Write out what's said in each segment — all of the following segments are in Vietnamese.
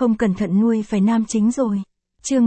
không cẩn thận nuôi phải nam chính rồi. Chương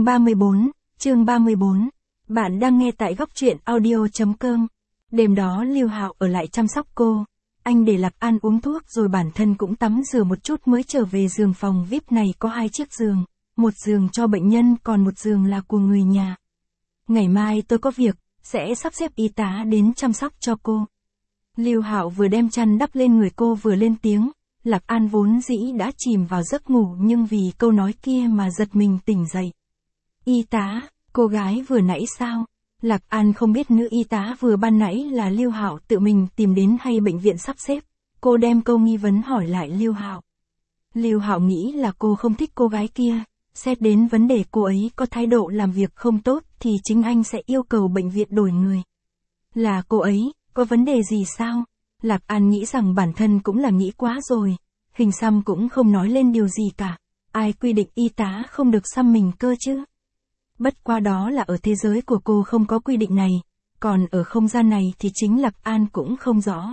34. Bạn đang nghe tại góc truyện audio.com. Đêm đó Lưu Hạo ở lại chăm sóc cô. Anh để Lạc An uống thuốc rồi bản thân cũng tắm rửa một chút mới trở về giường phòng VIP này có 2 chiếc giường. Một giường cho bệnh nhân còn một giường là của người nhà. Ngày mai tôi có việc, sẽ sắp xếp y tá đến chăm sóc cho cô. Lưu Hạo vừa đem chăn đắp lên người cô vừa lên tiếng. Lạc An vốn dĩ đã chìm vào giấc ngủ nhưng vì câu nói kia mà giật mình tỉnh dậy. Y tá, cô gái vừa nãy sao? Lạc An không biết nữ y tá vừa ban nãy là Lưu Hạo tự mình tìm đến hay bệnh viện sắp xếp. Cô đem câu nghi vấn hỏi lại Lưu Hạo. Lưu Hạo nghĩ là cô không thích cô gái kia. Xét đến vấn đề cô ấy có thái độ làm việc không tốt thì chính anh sẽ yêu cầu bệnh viện đổi người. Là cô ấy, có vấn đề gì sao? Lạc An nghĩ rằng bản thân cũng là nghĩ quá rồi. Hình xăm cũng không nói lên điều gì cả. Ai quy định y tá không được xăm mình cơ chứ? Bất qua đó là ở thế giới của cô không có quy định này. Còn ở không gian này thì chính Lạc An cũng không rõ.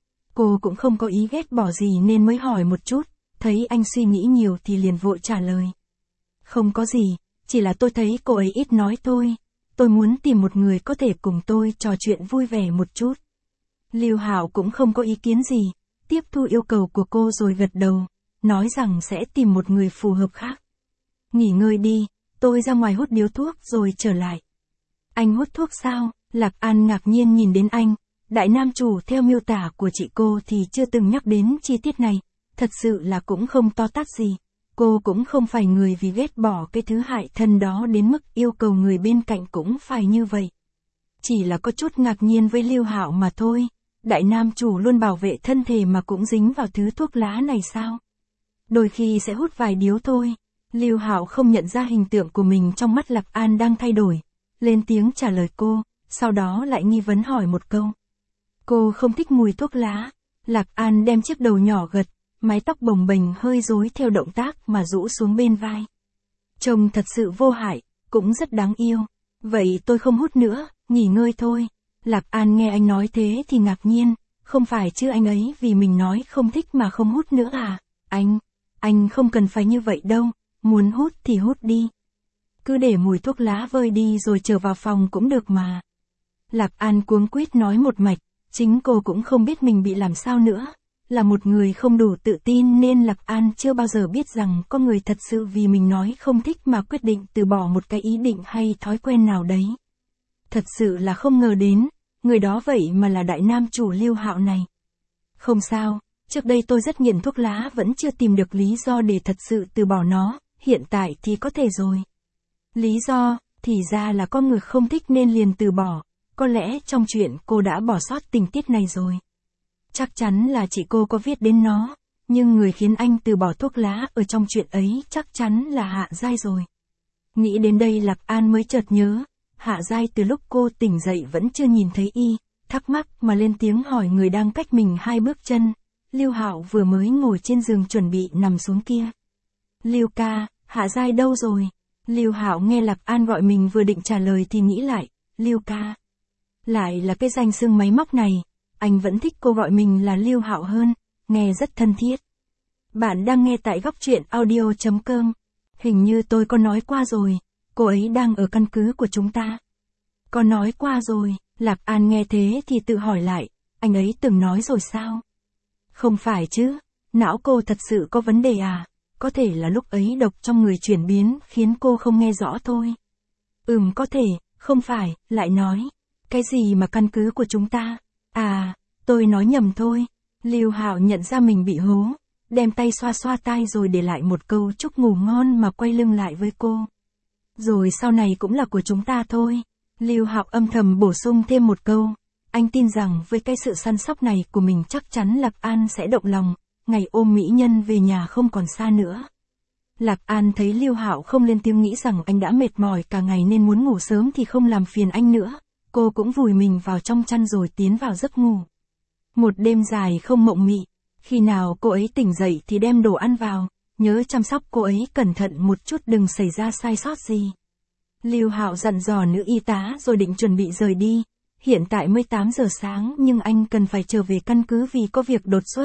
Cô cũng không có ý ghét bỏ gì nên mới hỏi một chút. Thấy anh suy nghĩ nhiều thì liền vội trả lời. Không có gì, chỉ là tôi thấy cô ấy ít nói thôi. Tôi muốn tìm một người có thể cùng tôi trò chuyện vui vẻ một chút. Lưu Hạo cũng không có ý kiến gì, tiếp thu yêu cầu của cô rồi gật đầu, nói rằng sẽ tìm một người phù hợp khác. Nghỉ ngơi đi, tôi ra ngoài hút điếu thuốc rồi trở lại. Anh hút thuốc sao? Lạc An ngạc nhiên nhìn đến anh. Đại nam chủ theo miêu tả của chị cô thì chưa từng nhắc đến chi tiết này, thật sự là cũng không to tát gì. Cô cũng không phải người vì ghét bỏ cái thứ hại thân đó đến mức yêu cầu người bên cạnh cũng phải như vậy. Chỉ là có chút ngạc nhiên với Lưu Hạo mà thôi. Đại nam chủ luôn bảo vệ thân thể mà cũng dính vào thứ thuốc lá này sao? Đôi khi sẽ hút vài điếu thôi. Lưu Hạo không nhận ra hình tượng của mình trong mắt Lạc An đang thay đổi. Lên tiếng trả lời cô, sau đó lại nghi vấn hỏi một câu. Cô không thích mùi thuốc lá. Lạc An đem chiếc đầu nhỏ gật, mái tóc bồng bềnh hơi rối theo động tác mà rũ xuống bên vai. Trông thật sự vô hại, cũng rất đáng yêu. Vậy tôi không hút nữa, nghỉ ngơi thôi. Lạc An nghe anh nói thế thì ngạc nhiên, không phải chứ anh ấy vì mình nói không thích mà không hút nữa à? Anh không cần phải như vậy đâu, muốn hút thì hút đi. Cứ để mùi thuốc lá vơi đi rồi trở vào phòng cũng được mà. Lạc An cuống quýt nói một mạch, chính cô cũng không biết mình bị làm sao nữa. Là một người không đủ tự tin nên Lạc An chưa bao giờ biết rằng có người thật sự vì mình nói không thích mà quyết định từ bỏ một cái ý định hay thói quen nào đấy. Thật sự là không ngờ đến, người đó vậy mà là đại nam chủ Lưu Hạo này. Không sao, trước đây tôi rất nghiện thuốc lá vẫn chưa tìm được lý do để thật sự từ bỏ nó, hiện tại thì có thể rồi. Lý do, thì ra là có người không thích nên liền từ bỏ, có lẽ trong chuyện cô đã bỏ sót tình tiết này rồi. Chắc chắn là chị cô có viết đến nó, nhưng người khiến anh từ bỏ thuốc lá ở trong chuyện ấy chắc chắn là Hạ Giai rồi. Nghĩ đến đây Lạc An mới chợt nhớ, Hạ Giai từ lúc cô tỉnh dậy vẫn chưa nhìn thấy y, thắc mắc mà lên tiếng hỏi người đang cách mình 2 bước chân. Lưu Hạo vừa mới ngồi trên giường chuẩn bị nằm xuống kia. Lưu ca, Hạ Giai đâu rồi? Lưu Hạo nghe Lạc An gọi mình vừa định trả lời thì nghĩ lại, Lưu ca. Lại là cái danh xưng máy móc này. Anh vẫn thích cô gọi mình là Lưu Hạo hơn, nghe rất thân thiết. Bạn đang nghe tại góc truyện audio.com. Hình như tôi có nói qua rồi, cô ấy đang ở căn cứ của chúng ta. Có nói qua rồi, Lạc An nghe thế thì tự hỏi lại, anh ấy từng nói rồi sao? Không phải chứ, não cô thật sự có vấn đề à? Có thể là lúc ấy độc trong người chuyển biến khiến cô không nghe rõ thôi. Có thể, không phải, lại nói. Cái gì mà căn cứ của chúng ta? À, tôi nói nhầm thôi. Lưu Hạo nhận ra mình bị hố, đem tay xoa xoa tai rồi để lại một câu chúc ngủ ngon mà quay lưng lại với cô. Rồi sau này cũng là của chúng ta thôi. Lưu Hạo âm thầm bổ sung thêm một câu. Anh tin rằng với cái sự săn sóc này của mình chắc chắn Lạc An sẽ động lòng, ngày ôm mỹ nhân về nhà không còn xa nữa. Lạc An thấy Lưu Hạo không lên tiếng nghĩ rằng anh đã mệt mỏi cả ngày nên muốn ngủ sớm thì không làm phiền anh nữa. Cô cũng vùi mình vào trong chăn rồi tiến vào giấc ngủ. Một đêm dài không mộng mị, khi nào cô ấy tỉnh dậy thì đem đồ ăn vào, nhớ chăm sóc cô ấy cẩn thận một chút đừng xảy ra sai sót gì. Lưu Hạo dặn dò nữ y tá rồi định chuẩn bị rời đi. Hiện tại mới 8 giờ sáng nhưng anh cần phải trở về căn cứ vì có việc đột xuất.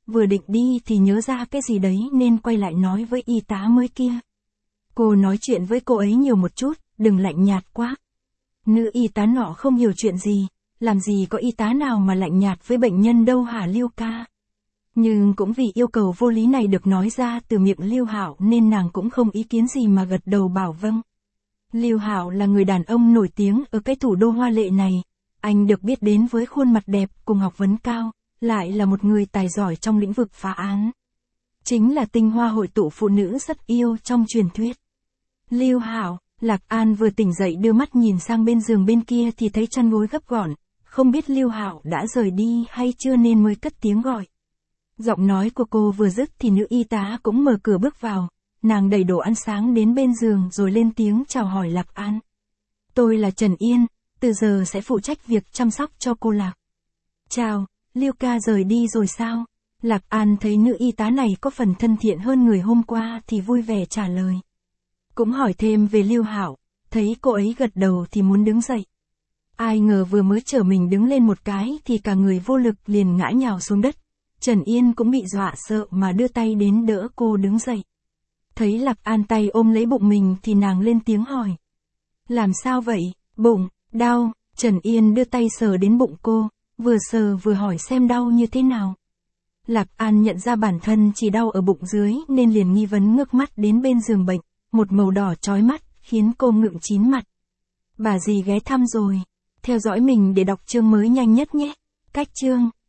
vừa định đi thì nhớ ra cái gì đấy nên quay lại nói với y tá mới kia. Cô nói chuyện với cô ấy nhiều một chút, đừng lạnh nhạt quá. Nữ y tá nọ không hiểu chuyện gì, làm gì có y tá nào mà lạnh nhạt với bệnh nhân đâu hả Liêu ca. Nhưng cũng vì yêu cầu vô lý này được nói ra từ miệng Liêu Hạo nên nàng cũng không ý kiến gì mà gật đầu bảo vâng. Liêu Hạo là người đàn ông nổi tiếng ở cái thủ đô hoa lệ này, anh được biết đến với khuôn mặt đẹp cùng học vấn cao, lại là một người tài giỏi trong lĩnh vực phá án. Chính là tinh hoa hội tụ phụ nữ rất yêu trong truyền thuyết. Liêu Hạo, Lạc An vừa tỉnh dậy đưa mắt nhìn sang bên giường bên kia thì thấy chăn gối gấp gọn, không biết Liêu Hạo đã rời đi hay chưa nên mới cất tiếng gọi. Giọng nói của cô vừa dứt thì nữ y tá cũng mở cửa bước vào, nàng đẩy đồ ăn sáng đến bên giường rồi lên tiếng chào hỏi Lạc An. Tôi là Trần Yên, từ giờ sẽ phụ trách việc chăm sóc cho cô Lạc. Chào, Liêu ca rời đi rồi sao? Lạc An thấy nữ y tá này có phần thân thiện hơn người hôm qua thì vui vẻ trả lời. Cũng hỏi thêm về Liêu Hạo, thấy cô ấy gật đầu thì muốn đứng dậy. Ai ngờ vừa mới chở mình đứng lên một cái thì cả người vô lực liền ngã nhào xuống đất. Trần Yên cũng bị dọa sợ mà đưa tay đến đỡ cô đứng dậy. Thấy Lạc An tay ôm lấy bụng mình thì nàng lên tiếng hỏi. Làm sao vậy, bụng, đau, Trần Yên đưa tay sờ đến bụng cô, vừa sờ vừa hỏi xem đau như thế nào. Lạc An nhận ra bản thân chỉ đau ở bụng dưới nên liền nghi vấn ngước mắt đến bên giường bệnh, một màu đỏ chói mắt, khiến cô ngượng chín mặt. Bà dì ghé thăm rồi, theo dõi mình để đọc chương mới nhanh nhất nhé. Cách chương